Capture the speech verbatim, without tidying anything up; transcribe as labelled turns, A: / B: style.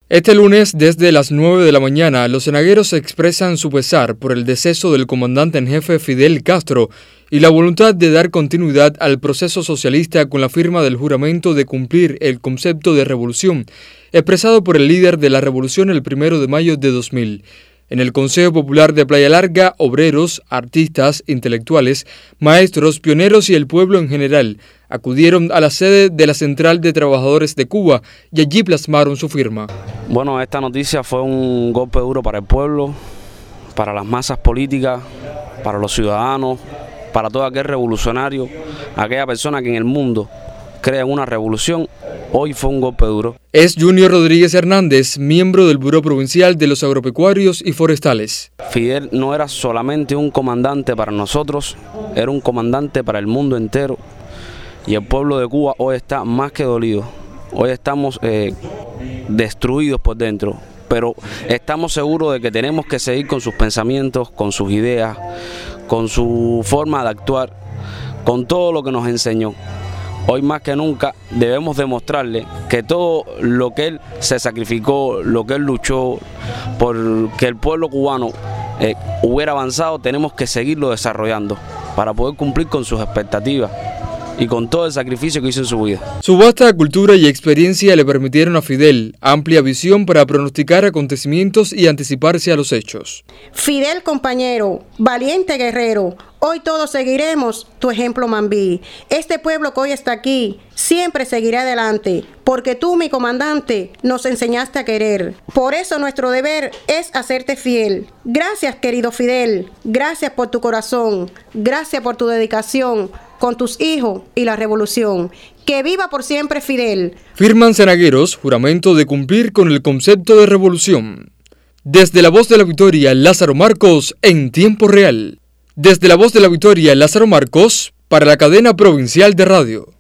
A: Este lunes, desde las nueve de la mañana, los cenagueros expresan su pesar por el deceso del comandante en jefe Fidel Castro y la voluntad de dar continuidad al proceso socialista con la firma del juramento de cumplir el concepto de revolución, expresado por el líder de la revolución el primero de mayo de dos mil. En el Consejo Popular de Playa Larga, obreros, artistas, intelectuales, maestros, pioneros y el pueblo en general acudieron a la sede de la Central de Trabajadores de Cuba y allí plasmaron su firma.
B: Bueno, esta noticia fue un golpe duro para el pueblo, para las masas políticas, para los ciudadanos, para todo aquel revolucionario, aquella persona que en el mundo crea una revolución. Hoy fue un golpe duro.
A: Es Junior Rodríguez Hernández, miembro del Buró Provincial de los Agropecuarios y Forestales.
B: Fidel no era solamente un comandante para nosotros, era un comandante para el mundo entero. Y el pueblo de Cuba hoy está más que dolido. Hoy estamos eh, destruidos por dentro, pero estamos seguros de que tenemos que seguir con sus pensamientos, con sus ideas, con su forma de actuar, con todo lo que nos enseñó. Hoy más que nunca debemos demostrarle que todo lo que él se sacrificó, lo que él luchó por que el pueblo cubano eh, hubiera avanzado, tenemos que seguirlo desarrollando para poder cumplir con sus expectativas y con todo el sacrificio que hizo en su vida.
A: Su vasta cultura y experiencia le permitieron a Fidel amplia visión para pronosticar acontecimientos y anticiparse a los hechos.
C: Fidel, compañero, valiente guerrero, hoy todos seguiremos tu ejemplo, Mambí. Este pueblo que hoy está aquí siempre seguirá adelante, porque tú, mi comandante, nos enseñaste a querer. Por eso nuestro deber es hacerte fiel. Gracias, querido Fidel, gracias por tu corazón, gracias por tu dedicación con tus hijos y la revolución. ¡Que viva por siempre Fidel!
A: Firman cenagueros juramento de cumplir con el concepto de revolución. Desde la Voz de la Victoria, Lázaro Marcos, en tiempo real. Desde la Voz de la Victoria, Lázaro Marcos, para la cadena provincial de radio.